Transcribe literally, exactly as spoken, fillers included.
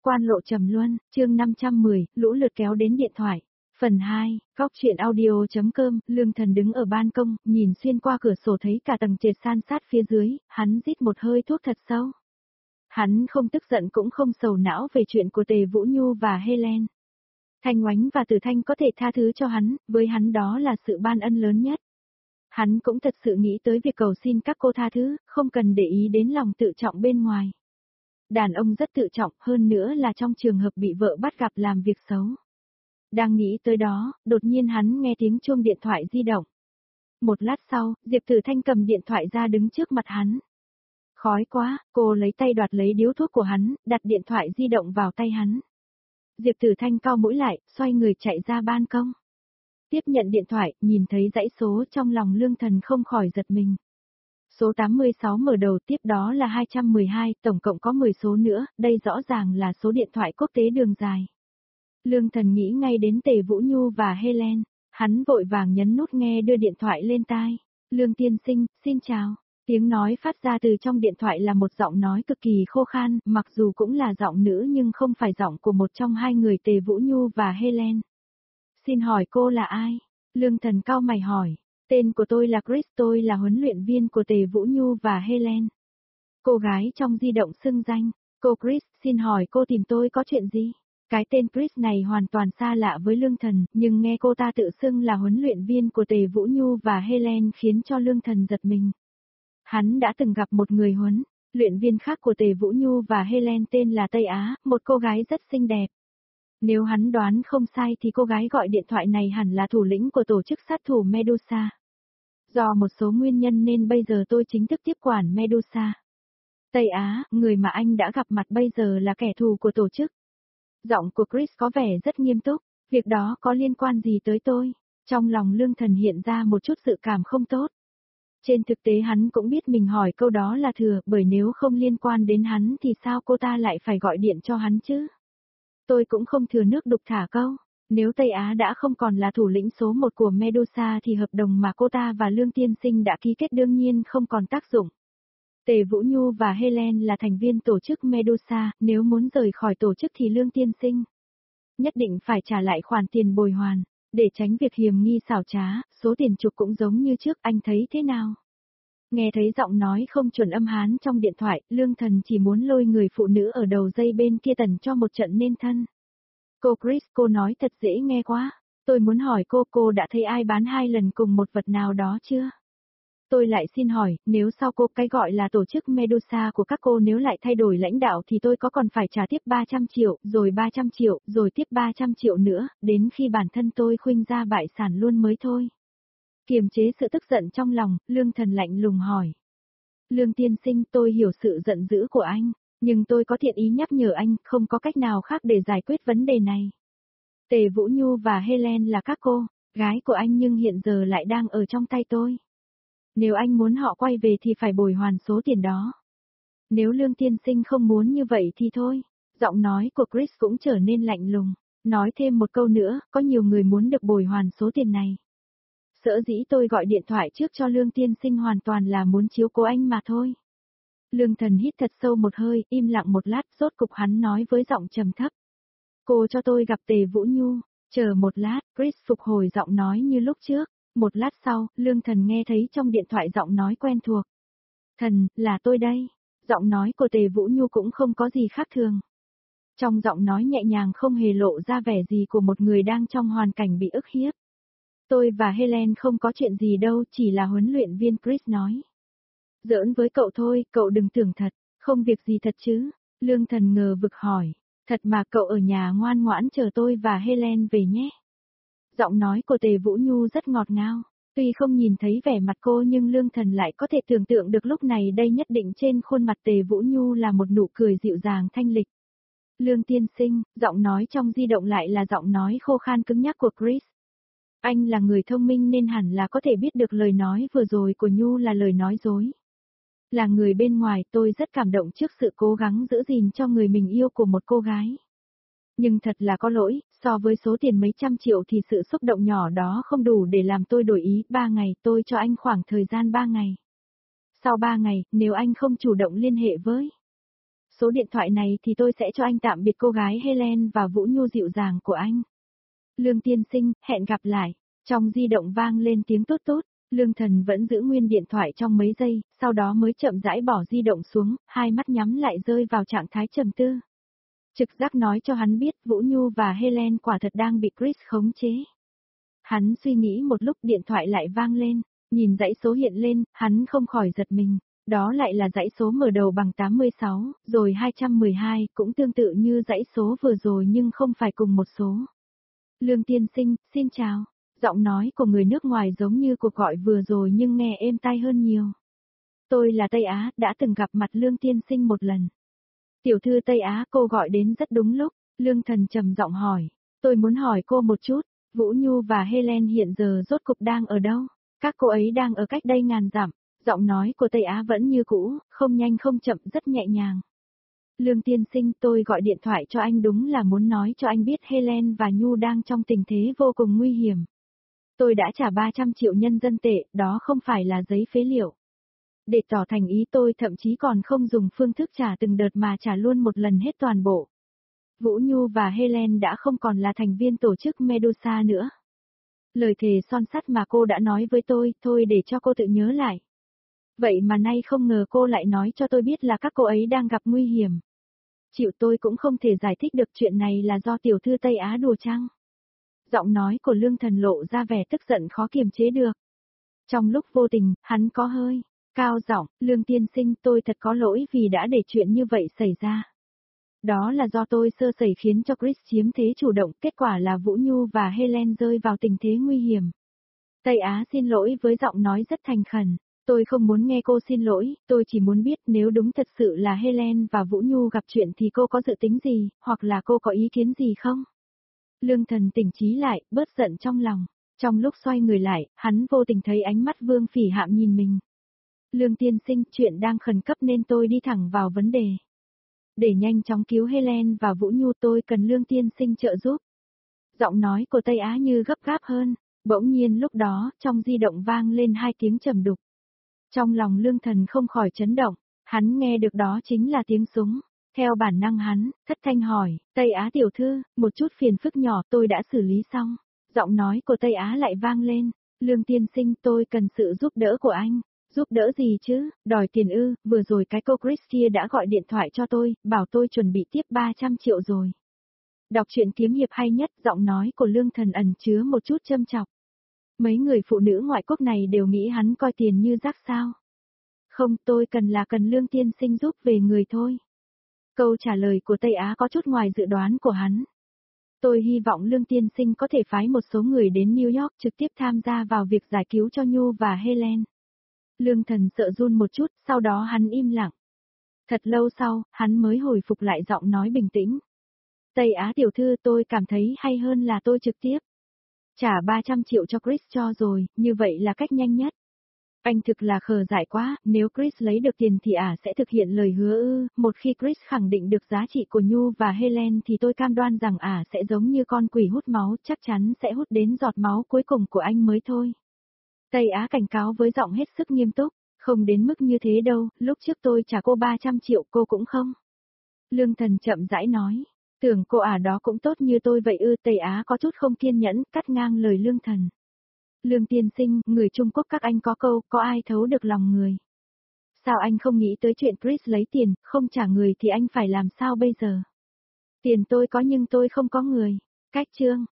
Quan lộ trầm luân, chương năm trăm mười, lũ lượt kéo đến điện thoại. Phần hai, góc truyện audio.com, Lương Thần đứng ở ban công, nhìn xuyên qua cửa sổ thấy cả tầng trệt san sát phía dưới, hắn rít một hơi thuốc thật sâu. Hắn không tức giận cũng không sầu não về chuyện của Tề Vũ Nhu và Helen. Thanh Oánh và Tử Thanh có thể tha thứ cho hắn, với hắn đó là sự ban ân lớn nhất. Hắn cũng thật sự nghĩ tới việc cầu xin các cô tha thứ, không cần để ý đến lòng tự trọng bên ngoài. Đàn ông rất tự trọng, hơn nữa là trong trường hợp bị vợ bắt gặp làm việc xấu. Đang nghĩ tới đó, đột nhiên hắn nghe tiếng chuông điện thoại di động. Một lát sau, Diệp Tử Thanh cầm điện thoại ra đứng trước mặt hắn. Khói quá, cô lấy tay đoạt lấy điếu thuốc của hắn, đặt điện thoại di động vào tay hắn. Diệp Tử Thanh cau mũi lại, xoay người chạy ra ban công. Tiếp nhận điện thoại, nhìn thấy dãy số trong lòng Lương Thần không khỏi giật mình. Số tám mươi sáu mở đầu, tiếp đó là hai trăm mười hai, tổng cộng có mười số nữa, đây rõ ràng là số điện thoại quốc tế đường dài. Lương Thần nghĩ ngay đến Tề Vũ Nhu và Helen, hắn vội vàng nhấn nút nghe đưa điện thoại lên tai. Lương tiên sinh, xin chào. Tiếng nói phát ra từ trong điện thoại là một giọng nói cực kỳ khô khan, mặc dù cũng là giọng nữ nhưng không phải giọng của một trong hai người Tề Vũ Nhu và Helen. Xin hỏi cô là ai? Lương Thần cau mày hỏi. Tên của tôi là Chris, tôi là huấn luyện viên của Tề Vũ Nhu và Helen. Cô gái trong di động xưng danh. Cô Chris, xin hỏi cô tìm tôi có chuyện gì? Cái tên Chris này hoàn toàn xa lạ với Lương Thần, nhưng nghe cô ta tự xưng là huấn luyện viên của Tề Vũ Nhu và Helen khiến cho Lương Thần giật mình. Hắn đã từng gặp một người huấn luyện viên khác của Tề Vũ Nhu và Helen tên là Tây Á, một cô gái rất xinh đẹp. Nếu hắn đoán không sai thì cô gái gọi điện thoại này hẳn là thủ lĩnh của tổ chức sát thủ Medusa. Do một số nguyên nhân nên bây giờ tôi chính thức tiếp quản Medusa. Tây Á, người mà anh đã gặp mặt bây giờ là kẻ thù của tổ chức. Giọng của Chris có vẻ rất nghiêm túc, việc đó có liên quan gì tới tôi? Trong lòng Lương Thần hiện ra một chút dự cảm không tốt. Trên thực tế hắn cũng biết mình hỏi câu đó là thừa, bởi nếu không liên quan đến hắn thì sao cô ta lại phải gọi điện cho hắn chứ? Tôi cũng không thừa nước đục thả câu. Nếu Tây Á đã không còn là thủ lĩnh số một của Medusa thì hợp đồng mà cô ta và Lương Tiên Sinh đã ký kết đương nhiên không còn tác dụng. Tề Vũ Nhu và Helen là thành viên tổ chức Medusa, nếu muốn rời khỏi tổ chức thì Lương Tiên Sinh nhất định phải trả lại khoản tiền bồi hoàn, để tránh việc hiềm nghi xảo trá, số tiền chuộc cũng giống như trước, anh thấy thế nào? Nghe thấy giọng nói không chuẩn âm Hán trong điện thoại, Lương Thần chỉ muốn lôi người phụ nữ ở đầu dây bên kia tần cho một trận nên thân. Cô Chris, cô nói thật dễ nghe quá. Tôi muốn hỏi cô, cô đã thấy ai bán hai lần cùng một vật nào đó chưa? Tôi lại xin hỏi, nếu sau cô cái gọi là tổ chức Medusa của các cô nếu lại thay đổi lãnh đạo thì tôi có còn phải trả tiếp ba trăm triệu, rồi ba trăm triệu, rồi tiếp ba trăm triệu nữa, đến khi bản thân tôi khuynh ra bại sản luôn mới thôi. Kiềm chế sự tức giận trong lòng, Lương Thần lạnh lùng hỏi. Lương tiên sinh, tôi hiểu sự giận dữ của anh, nhưng tôi có thiện ý nhắc nhở anh, không có cách nào khác để giải quyết vấn đề này. Tề Vũ Nhu và Helen là các cô gái của anh nhưng hiện giờ lại đang ở trong tay tôi. Nếu anh muốn họ quay về thì phải bồi hoàn số tiền đó. Nếu Lương tiên sinh không muốn như vậy thì thôi. Giọng nói của Chris cũng trở nên lạnh lùng. Nói thêm một câu nữa, có nhiều người muốn được bồi hoàn số tiền này. Sở dĩ tôi gọi điện thoại trước cho Lương tiên sinh hoàn toàn là muốn chiếu cố anh mà thôi. Lương Thần hít thật sâu một hơi, im lặng một lát, rốt cục hắn nói với giọng trầm thấp. Cô cho tôi gặp Tề Vũ Nhu. Chờ một lát, Chris phục hồi giọng nói như lúc trước. Một lát sau, Lương Thần nghe thấy trong điện thoại giọng nói quen thuộc. Thần, là tôi đây. Giọng nói của Tề Vũ Nhu cũng không có gì khác thường. Trong giọng nói nhẹ nhàng không hề lộ ra vẻ gì của một người đang trong hoàn cảnh bị ức hiếp. Tôi và Helen không có chuyện gì đâu, chỉ là huấn luyện viên Chris nói. Giỡn với cậu thôi, cậu đừng tưởng thật, không việc gì thật chứ. Lương Thần ngờ vực hỏi. Thật mà, cậu ở nhà ngoan ngoãn chờ tôi và Helen về nhé. Giọng nói của Tề Vũ Nhu rất ngọt ngào. Tuy không nhìn thấy vẻ mặt cô nhưng Lương Thần lại có thể tưởng tượng được lúc này đây nhất định trên khuôn mặt Tề Vũ Nhu là một nụ cười dịu dàng thanh lịch. Lương tiên sinh, giọng nói trong di động lại là giọng nói khô khan cứng nhắc của Chris. Anh là người thông minh nên hẳn là có thể biết được lời nói vừa rồi của Nhu là lời nói dối. Là người bên ngoài, tôi rất cảm động trước sự cố gắng giữ gìn cho người mình yêu của một cô gái. Nhưng thật là có lỗi, so với số tiền mấy trăm triệu thì sự xúc động nhỏ đó không đủ để làm tôi đổi ý. Ba ngày, tôi cho anh khoảng thời gian ba ngày. Sau ba ngày, nếu anh không chủ động liên hệ với Số điện thoại này thì tôi sẽ cho anh tạm biệt cô gái Helen và Vũ Nhu dịu dàng của anh. Lương tiên sinh, hẹn gặp lại. Trong di động vang lên tiếng tốt tốt, Lương Thần vẫn giữ nguyên điện thoại trong mấy giây, sau đó mới chậm rãi bỏ di động xuống, hai mắt nhắm lại rơi vào trạng thái trầm tư. Trực giác nói cho hắn biết Vũ Nhu và Helen quả thật đang bị Chris khống chế. Hắn suy nghĩ một lúc điện thoại lại vang lên, nhìn dãy số hiện lên, hắn không khỏi giật mình. Đó lại là dãy số mở đầu bằng tám mươi sáu, rồi hai trăm mười hai, cũng tương tự như dãy số vừa rồi nhưng không phải cùng một số. Lương tiên sinh, xin chào. Giọng nói của người nước ngoài giống như cuộc gọi vừa rồi nhưng nghe êm tai hơn nhiều. Tôi là Tây Á, đã từng gặp mặt Lương tiên sinh một lần. Tiểu thư Tây Á, cô gọi đến rất đúng lúc. Lương Thần trầm giọng hỏi. Tôi muốn hỏi cô một chút, Vũ Nhu và Helen hiện giờ rốt cục đang ở đâu? Các cô ấy đang ở cách đây ngàn dặm. Giọng nói của Tây Á vẫn như cũ, không nhanh không chậm, rất nhẹ nhàng. Lương tiên sinh, tôi gọi điện thoại cho anh đúng là muốn nói cho anh biết Helen và Nhu đang trong tình thế vô cùng nguy hiểm. Tôi đã trả ba trăm triệu nhân dân tệ, đó không phải là giấy phế liệu. Để tỏ thành ý tôi thậm chí còn không dùng phương thức trả từng đợt mà trả luôn một lần hết toàn bộ. Vũ Nhu và Helen đã không còn là thành viên tổ chức Medusa nữa. Lời thề son sắt mà cô đã nói với tôi, thôi để cho cô tự nhớ lại. Vậy mà nay không ngờ cô lại nói cho tôi biết là các cô ấy đang gặp nguy hiểm. Chịu, tôi cũng không thể giải thích được chuyện này là do tiểu thư Tây Á đùa chăng. Giọng nói của Lương Thần lộ ra vẻ tức giận khó kiềm chế được. Trong lúc vô tình, hắn có hơi cao giọng, Lương tiên sinh, tôi thật có lỗi vì đã để chuyện như vậy xảy ra. Đó là do tôi sơ sẩy khiến cho Chris chiếm thế chủ động, kết quả là Vũ Nhu và Helen rơi vào tình thế nguy hiểm. Tây Á xin lỗi với giọng nói rất thành khẩn. Tôi không muốn nghe cô xin lỗi, tôi chỉ muốn biết nếu đúng thật sự là Helen và Vũ Nhu gặp chuyện thì cô có dự tính gì, hoặc là cô có ý kiến gì không? Lương Thần tỉnh trí lại, bớt giận trong lòng. Trong lúc xoay người lại, hắn vô tình thấy ánh mắt Vương Phỉ Hạm nhìn mình. Lương tiên sinh, chuyện đang khẩn cấp nên tôi đi thẳng vào vấn đề. Để nhanh chóng cứu Helen và Vũ Nhu tôi cần Lương tiên sinh trợ giúp. Giọng nói của Tây Á như gấp gáp hơn, bỗng nhiên lúc đó, trong di động vang lên hai tiếng trầm đục. Trong lòng Lương Thần không khỏi chấn động, hắn nghe được đó chính là tiếng súng. Theo bản năng hắn, thất thanh hỏi, Tây Á tiểu thư, một chút phiền phức nhỏ tôi đã xử lý xong. Giọng nói của Tây Á lại vang lên, Lương tiên sinh tôi cần sự giúp đỡ của anh. Giúp đỡ gì chứ, đòi tiền ư, vừa rồi cái cô Chris kia đã gọi điện thoại cho tôi, bảo tôi chuẩn bị tiếp ba trăm triệu rồi. Đọc truyện kiếm hiệp hay nhất, giọng nói của Lương Thần ẩn chứa một chút châm chọc. Mấy người phụ nữ ngoại quốc này đều nghĩ hắn coi tiền như rác sao. Không, tôi cần là cần Lương tiên sinh giúp về người thôi. Câu trả lời của Tây Á có chút ngoài dự đoán của hắn. Tôi hy vọng Lương tiên sinh có thể phái một số người đến New York trực tiếp tham gia vào việc giải cứu cho Nhu và Helen. Lương Thần sợ run một chút, sau đó hắn im lặng. Thật lâu sau, hắn mới hồi phục lại giọng nói bình tĩnh. Tây Á tiểu thư, tôi cảm thấy hay hơn là tôi trực tiếp trả ba trăm triệu cho Chris cho rồi, như vậy là cách nhanh nhất. Anh thực là khờ dại quá, nếu Chris lấy được tiền thì ả sẽ thực hiện lời hứa ư, một khi Chris khẳng định được giá trị của Nhu và Helen thì tôi cam đoan rằng ả sẽ giống như con quỷ hút máu, chắc chắn sẽ hút đến giọt máu cuối cùng của anh mới thôi. Tây Á cảnh cáo với giọng hết sức nghiêm túc, không đến mức như thế đâu, lúc trước tôi trả cô ba trăm triệu cô cũng không. Lương Thần chậm rãi nói, tưởng cô ả đó cũng tốt như tôi vậy ư. Tây Á có chút không kiên nhẫn, cắt ngang lời Lương Thần. Lương tiên sinh, người Trung Quốc các anh có câu, có ai thấu được lòng người. Sao anh không nghĩ tới chuyện Chris lấy tiền, không trả người thì anh phải làm sao bây giờ? Tiền tôi có nhưng tôi không có người. Cách chương.